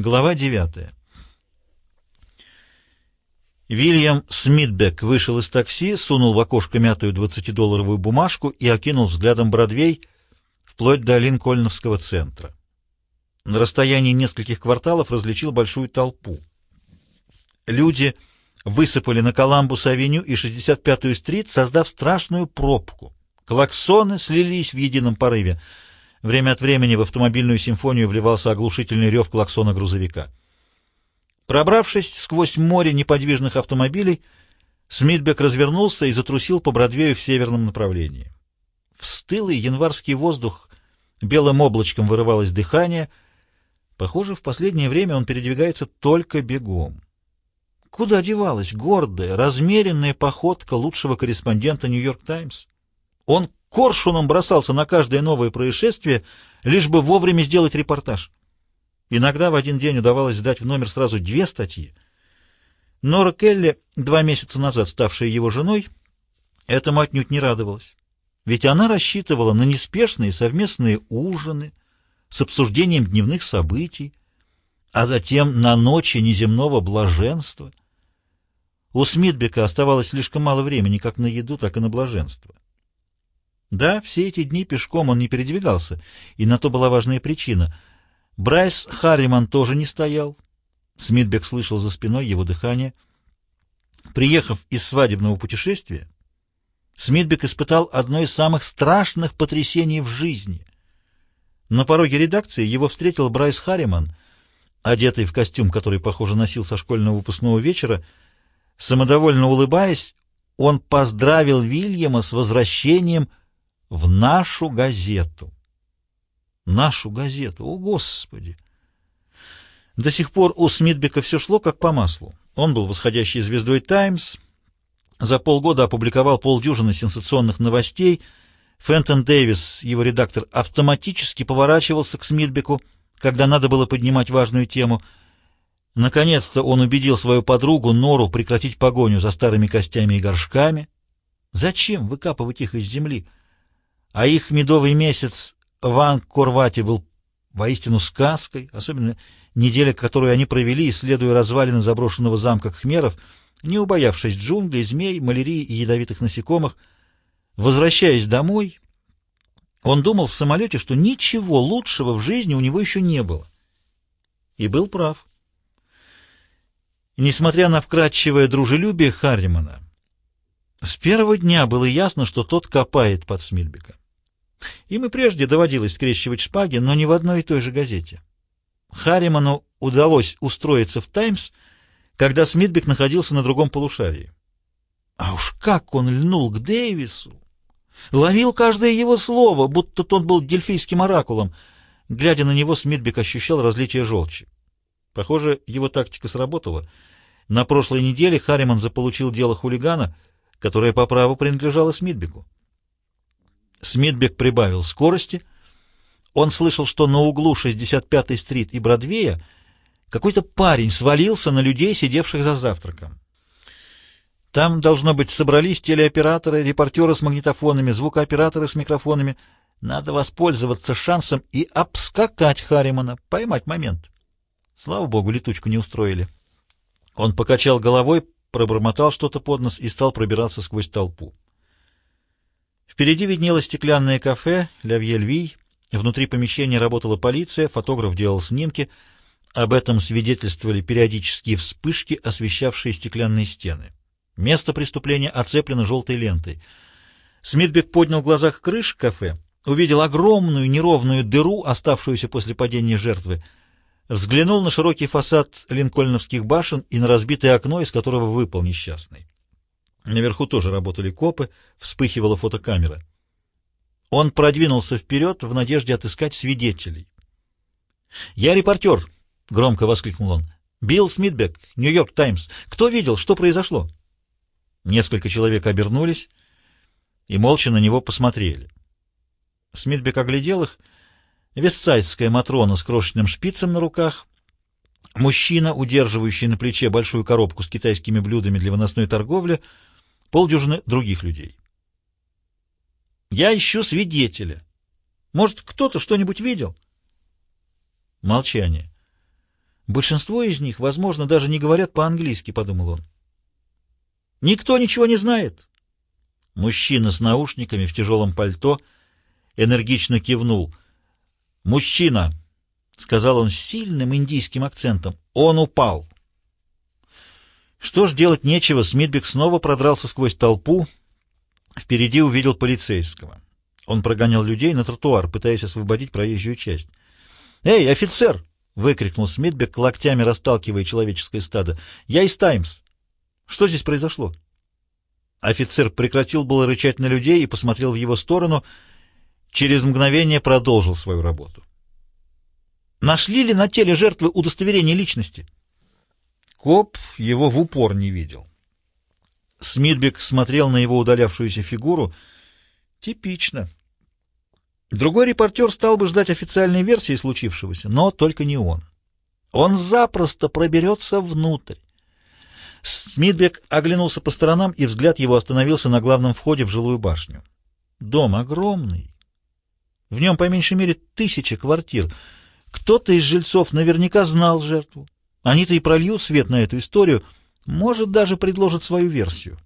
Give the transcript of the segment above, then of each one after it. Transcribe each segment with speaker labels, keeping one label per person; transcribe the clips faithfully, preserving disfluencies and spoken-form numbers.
Speaker 1: Глава девятая. Вильям Смитбек вышел из такси, сунул в окошко мятую двадцатидолларовую бумажку и окинул взглядом Бродвей вплоть до Линкольновского центра. На расстоянии нескольких кварталов различил большую толпу. Люди высыпали на Коламбус-авеню и шестьдесят пятую стрит, создав страшную пробку. Клаксоны слились в едином порыве. Время от времени в автомобильную симфонию вливался оглушительный рев клаксона грузовика. Пробравшись сквозь море неподвижных автомобилей, Смитбек развернулся и затрусил по Бродвею в северном направлении. В стылый январский воздух белым облачком вырывалось дыхание. Похоже, в последнее время он передвигается только бегом. Куда девалась гордая, размеренная походка лучшего корреспондента «Нью-Йорк Таймс»? Он коршуном бросался на каждое новое происшествие, лишь бы вовремя сделать репортаж. Иногда в один день удавалось сдать в номер сразу две статьи. Нора Келли, два месяца назад ставшая его женой, этому отнюдь не радовалась. Ведь она рассчитывала на неспешные совместные ужины с обсуждением дневных событий, а затем на ночи неземного блаженства. У Смитбека оставалось слишком мало времени как на еду, так и на блаженство. Да, все эти дни пешком он не передвигался, и на то была важная причина. Брайс Харриман тоже не стоял. Смитбек слышал за спиной его дыхание. Приехав из свадебного путешествия, Смитбек испытал одно из самых страшных потрясений в жизни. На пороге редакции его встретил Брайс Харриман, одетый в костюм, который, похоже, носил со школьного выпускного вечера. Самодовольно улыбаясь, он поздравил Вильяма с возвращением в нашу газету. Нашу газету, о Господи! До сих пор у Смитбека все шло как по маслу. Он был восходящей звездой «Таймс», за полгода опубликовал полдюжины сенсационных новостей. Фентон Дэвис, его редактор, автоматически поворачивался к Смитбеку, когда надо было поднимать важную тему. Наконец-то он убедил свою подругу Нору прекратить погоню за старыми костями и горшками. Зачем выкапывать их из земли? А их медовый месяц в Ангкор-Вате был воистину сказкой, особенно неделя, которую они провели, исследуя развалины заброшенного замка Кхмеров, не убоявшись джунглей, змей, малярии и ядовитых насекомых. Возвращаясь домой, он думал в самолете, что ничего лучшего в жизни у него еще не было. И был прав. Несмотря на вкрадчивое дружелюбие Харримана, с первого дня было ясно, что тот копает под Смитбека. Им и прежде доводилось скрещивать шпаги, но не в одной и той же газете. Харриману удалось устроиться в «Таймс», когда Смитбек находился на другом полушарии. А уж как он льнул к Дэвису! Ловил каждое его слово, будто тот был дельфийским оракулом. Глядя на него, Смитбек ощущал различие желчи. Похоже, его тактика сработала. На прошлой неделе Харриман заполучил дело хулигана, которое по праву принадлежало Смитбеку. Смитбек прибавил скорости. Он слышал, что на углу шестьдесят пятой стрит и Бродвея какой-то парень свалился на людей, сидевших за завтраком. Там, должно быть, собрались телеоператоры, репортеры с магнитофонами, звукооператоры с микрофонами. Надо воспользоваться шансом и обскакать Харримана, поймать момент. Слава богу, летучку не устроили. Он покачал головой, пробормотал что-то под нос и стал пробираться сквозь толпу. Впереди виднелось стеклянное кафе «Ля Вьель-Вий». Внутри помещения работала полиция, фотограф делал снимки. Об этом свидетельствовали периодические вспышки, освещавшие стеклянные стены. Место преступления оцеплено желтой лентой. Смитбек поднял глаза к крыше кафе, увидел огромную неровную дыру, оставшуюся после падения жертвы, взглянул на широкий фасад линкольновских башен и на разбитое окно, из которого выпал несчастный. Наверху тоже работали копы, вспыхивала фотокамера. Он продвинулся вперед в надежде отыскать свидетелей. «Я репортер!» — громко воскликнул он. «Билл Смитбек, Нью-Йорк Таймс. Кто видел, что произошло?» Несколько человек обернулись и молча на него посмотрели. Смитбек оглядел их. Вестсайдская матрона с крошечным шпицем на руках, мужчина, удерживающий на плече большую коробку с китайскими блюдами для выносной торговли, полдюжины других людей. «Я ищу свидетеля. Может, кто-то что-нибудь видел?» Молчание. Большинство из них, возможно, даже не говорят по-английски, — подумал он. Никто ничего не знает. Мужчина с наушниками в тяжелом пальто энергично кивнул. «Мужчина!» — сказал он с сильным индийским акцентом. «Он упал!» Что ж, делать нечего, Смитбек снова продрался сквозь толпу. Впереди увидел полицейского. Он прогонял людей на тротуар, пытаясь освободить проезжую часть. «Эй, офицер!» — выкрикнул Смитбек, локтями расталкивая человеческое стадо. «Я из «Таймс». Что здесь произошло?» Офицер прекратил было рычать на людей и посмотрел в его сторону. Через мгновение продолжил свою работу. «Нашли ли на теле жертвы удостоверение личности?» Коп его в упор не видел. Смитбек смотрел на его удалявшуюся фигуру. Типично. Другой репортер стал бы ждать официальной версии случившегося, но только не он. Он запросто проберется внутрь. Смитбек оглянулся по сторонам, и взгляд его остановился на главном входе в жилую башню. Дом огромный. В нем по меньшей мере тысяча квартир. Кто-то из жильцов наверняка знал жертву. Они-то и прольют свет на эту историю, может, даже предложат свою версию.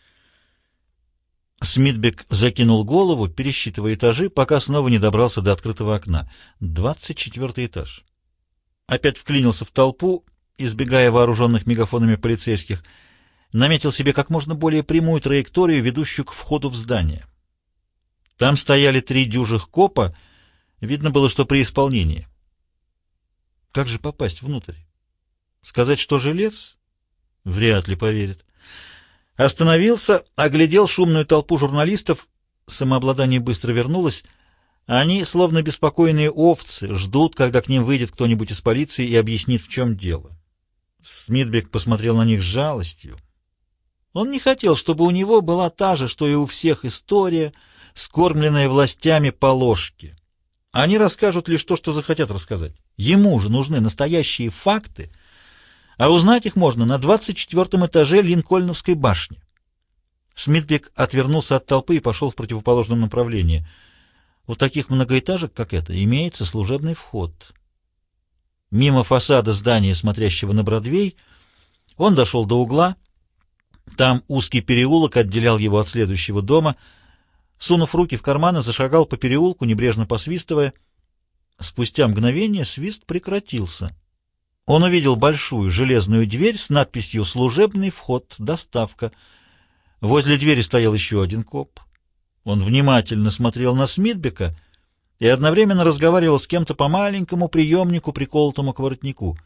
Speaker 1: Смитбек закинул голову, пересчитывая этажи, пока снова не добрался до открытого окна. Двадцать четвертый этаж. Опять вклинился в толпу, избегая вооруженных мегафонами полицейских, наметил себе как можно более прямую траекторию, ведущую к входу в здание. Там стояли три дюжих копа, видно было, что при исполнении. Как же попасть внутрь? Сказать, что жилец? Вряд ли поверит. Остановился, оглядел шумную толпу журналистов. Самообладание быстро вернулось. Они, словно беспокойные овцы, ждут, когда к ним выйдет кто-нибудь из полиции и объяснит, в чем дело. Смитбек посмотрел на них с жалостью. Он не хотел, чтобы у него была та же, что и у всех, история, скормленная властями по ложке. Они расскажут лишь то, что захотят рассказать. Ему же нужны настоящие факты, а узнать их можно на двадцать четвертом этаже Линкольновской башни. Смитбек отвернулся от толпы и пошел в противоположном направлении. У таких многоэтажек, как это, имеется служебный вход. Мимо фасада здания, смотрящего на Бродвей, он дошел до угла. Там узкий переулок отделял его от следующего дома. Сунув руки в карманы, зашагал по переулку, небрежно посвистывая. Спустя мгновение свист прекратился. Он увидел большую железную дверь с надписью «Служебный вход, доставка». Возле двери стоял еще один коп. Он внимательно смотрел на Смитбека и одновременно разговаривал с кем-то по маленькому приемнику, приколотому к воротнику.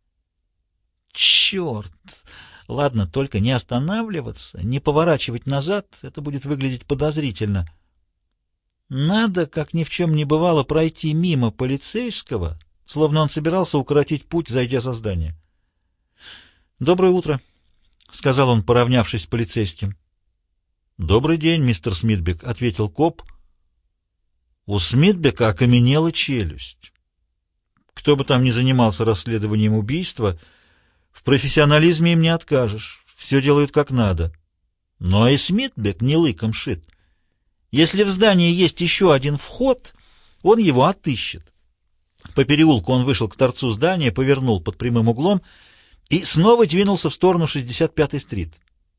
Speaker 1: «Черт! Ладно, только не останавливаться, не поворачивать назад, это будет выглядеть подозрительно. Надо, как ни в чем не бывало, пройти мимо полицейского, словно он собирался укоротить путь, зайдя за здание. «Доброе утро», — сказал он, поравнявшись с полицейским. «Добрый день, мистер Смитбек», — ответил коп. У Смитбека окаменела челюсть. Кто бы там ни занимался расследованием убийства, в профессионализме им не откажешь, все делают как надо. Но и Смитбек не лыком шит. Если в здании есть еще один вход, он его отыщет. По переулку он вышел к торцу здания, повернул под прямым углом и снова двинулся в сторону шестьдесят пятой стрит.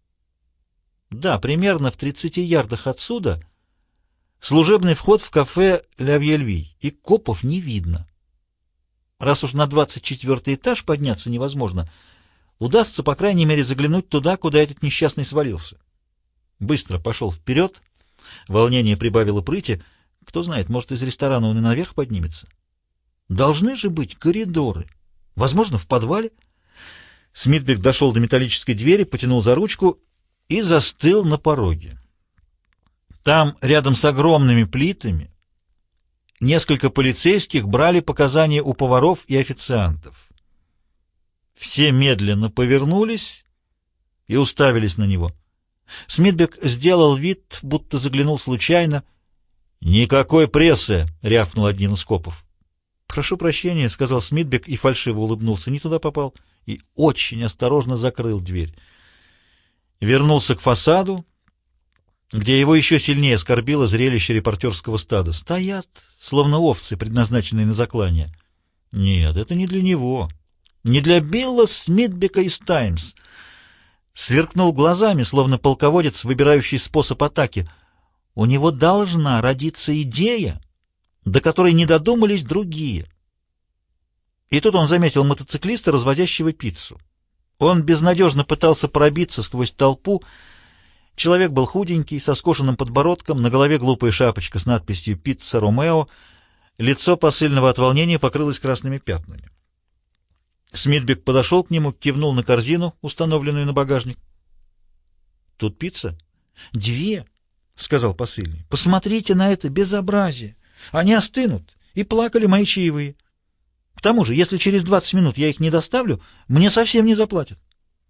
Speaker 1: Да, примерно в тридцати ярдах отсюда служебный вход в кафе «Ля Вьельви», и копов не видно. Раз уж на двадцать четвертый этаж подняться невозможно, удастся, по крайней мере, заглянуть туда, куда этот несчастный свалился. Быстро пошел вперед, волнение прибавило прыти. Кто знает, может, из ресторана он и наверх поднимется. Должны же быть коридоры. Возможно, в подвале. Смитбек дошел до металлической двери, потянул за ручку и застыл на пороге. Там, рядом с огромными плитами, несколько полицейских брали показания у поваров и официантов. Все медленно повернулись и уставились на него. Смитбек сделал вид, будто заглянул случайно. «Никакой прессы!» — рявкнул один из копов. «Прошу прощения», — сказал Смитбек и фальшиво улыбнулся. Не туда попал. И очень осторожно закрыл дверь. Вернулся к фасаду, где его еще сильнее оскорбило зрелище репортерского стада. Стоят, словно овцы, предназначенные на заклание. Нет, это не для него. Не для Билла Смитбека из «Таймс». Сверкнул глазами, словно полководец, выбирающий способ атаки. У него должна родиться идея, до которой не додумались другие. И тут он заметил мотоциклиста, развозящего пиццу. Он безнадежно пытался пробиться сквозь толпу. Человек был худенький, со скошенным подбородком, на голове глупая шапочка с надписью «Пицца Ромео». Лицо посыльного от волнения покрылось красными пятнами. Смитбек подошел к нему, кивнул на корзину, установленную на багажник. — Тут пицца? — Две, — сказал посыльный. — Посмотрите на это безобразие. Они остынут, и плакали мои чаевые. К тому же, если через двадцать минут я их не доставлю, мне совсем не заплатят.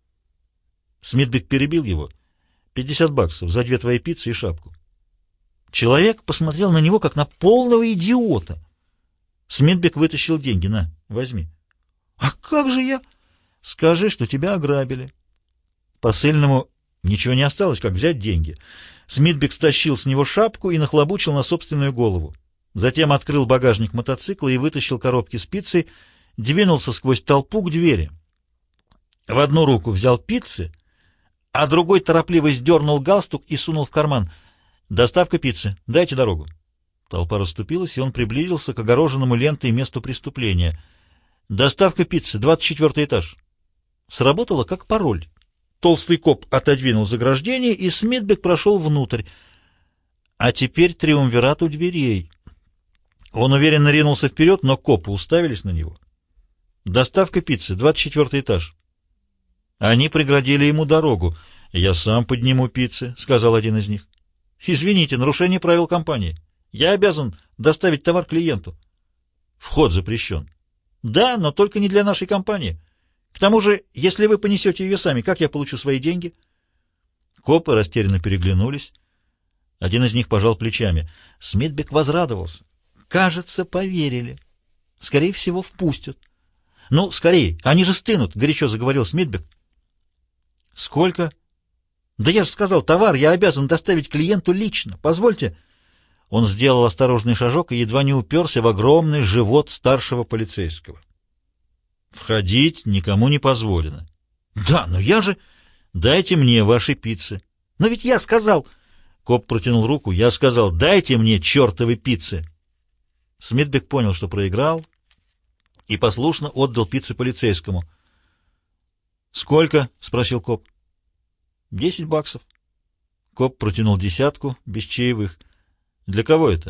Speaker 1: Смитбек перебил его. — Пятьдесят баксов за две твои пиццы и шапку. Человек посмотрел на него, как на полного идиота. Смитбек вытащил деньги. — На, возьми. — А как же я? — Скажи, что тебя ограбили. Посыльному ничего не осталось, как взять деньги. Смитбек стащил с него шапку и нахлобучил на собственную голову. Затем открыл багажник мотоцикла и вытащил коробки с пиццей, двинулся сквозь толпу к двери. В одну руку взял пиццы, а другой торопливо сдернул галстук и сунул в карман. — Доставка пиццы. Дайте дорогу. Толпа расступилась, и он приблизился к огороженному лентой месту преступления. — Доставка пиццы. Двадцать четвертый этаж. Сработало как пароль. Толстый коп отодвинул заграждение, и Смитбек прошел внутрь. А теперь триумвират у дверей. Он уверенно ринулся вперед, но копы уставились на него. Доставка пиццы, двадцать четвертый этаж. Они преградили ему дорогу. — Я сам подниму пиццы, — сказал один из них. — Извините, нарушение правил компании. Я обязан доставить товар клиенту. — Вход запрещен. — Да, но только не для нашей компании. К тому же, если вы понесете ее сами, как я получу свои деньги? Копы растерянно переглянулись. Один из них пожал плечами. Смитбек возрадовался. Кажется, поверили. Скорее всего, впустят. — Ну, скорее, они же стынут, — горячо заговорил Смитбек. — Сколько? — Да я же сказал, товар я обязан доставить клиенту лично. Позвольте. Он сделал осторожный шажок и едва не уперся в огромный живот старшего полицейского. — Входить никому не позволено. — Да, но я же... — Дайте мне ваши пиццы. — Но ведь я сказал... Коп протянул руку. — Я сказал, дайте мне чертовы пиццы. Смитбек понял, что проиграл, и послушно отдал пиццы полицейскому. — Сколько? — спросил коп. — Десять баксов. Коп протянул десятку, без чаевых. — Для кого это?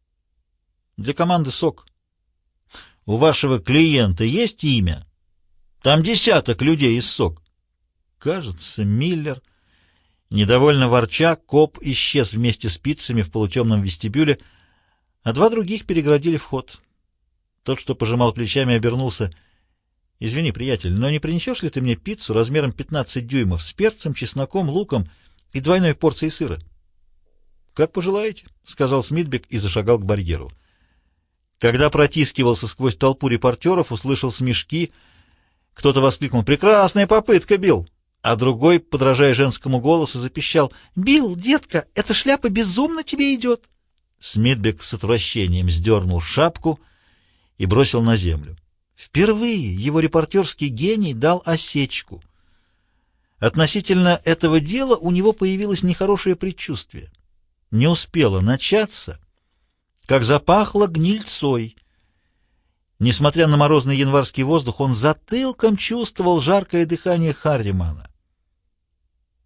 Speaker 1: — Для команды СОК. — У вашего клиента есть имя? Там десяток людей из СОК. — Кажется, Миллер. Недовольно ворча, коп исчез вместе с пиццами в полутемном вестибюле, а два других переградили вход. Тот, что пожимал плечами, обернулся. — Извини, приятель, но не принесешь ли ты мне пиццу размером пятнадцать дюймов с перцем, чесноком, луком и двойной порцией сыра? — Как пожелаете, — сказал Смитбек и зашагал к барьеру. Когда протискивался сквозь толпу репортеров, услышал смешки. Кто-то воскликнул: «Прекрасная попытка, Билл!» А другой, подражая женскому голосу, запищал: «Билл, детка, эта шляпа безумно тебе идет!» Смитбек с отвращением сдернул шапку и бросил на землю. Впервые его репортерский гений дал осечку. Относительно этого дела у него появилось нехорошее предчувствие. Не успело начаться, как запахло гнильцой. Несмотря на морозный январский воздух, он затылком чувствовал жаркое дыхание Харримана.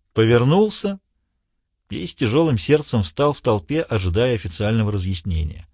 Speaker 1: Повернулся и с тяжелым сердцем встал в толпе, ожидая официального разъяснения.